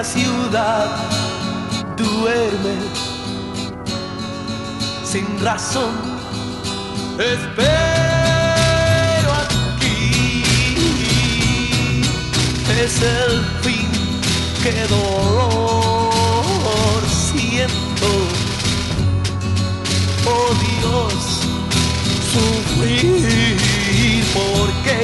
la ciudad duerme sin razón. Espero aquí, es el fin, qué dolor siento. Oh Dios, sufrir, ¿por qué?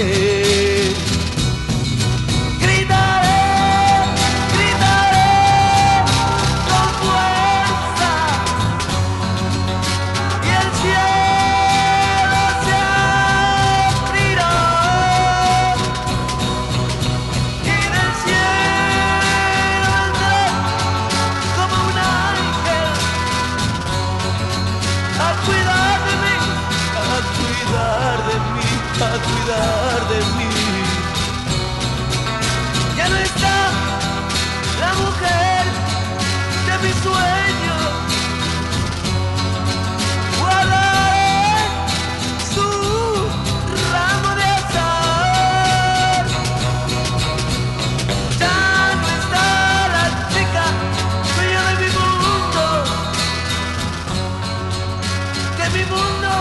A cuidar de mí. Ya no está la mujer de mis sueños. Guardaré su ramo de azar. Ya no está la chica dueña de mi mundo, de mi mundo.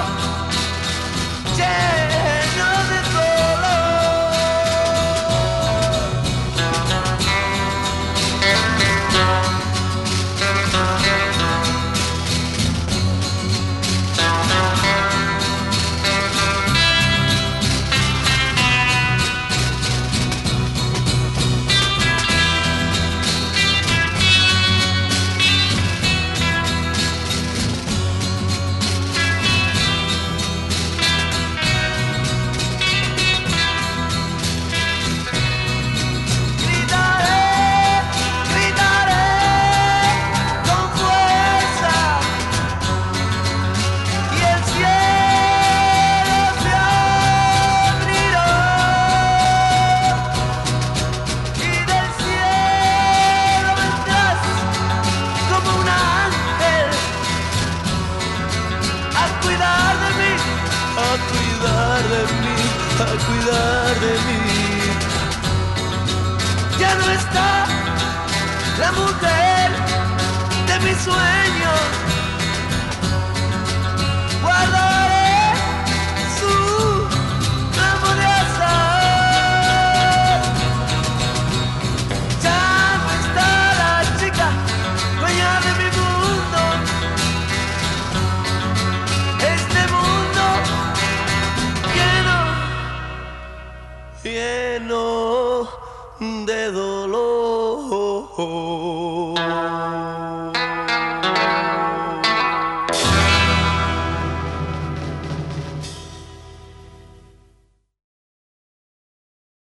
A cuidar de mí. Ya no está la mujer de mis sueños. Guardaré su ramo de azar. Ya no está la chica dueña de mi mundo. Este mundo lleno de dolor.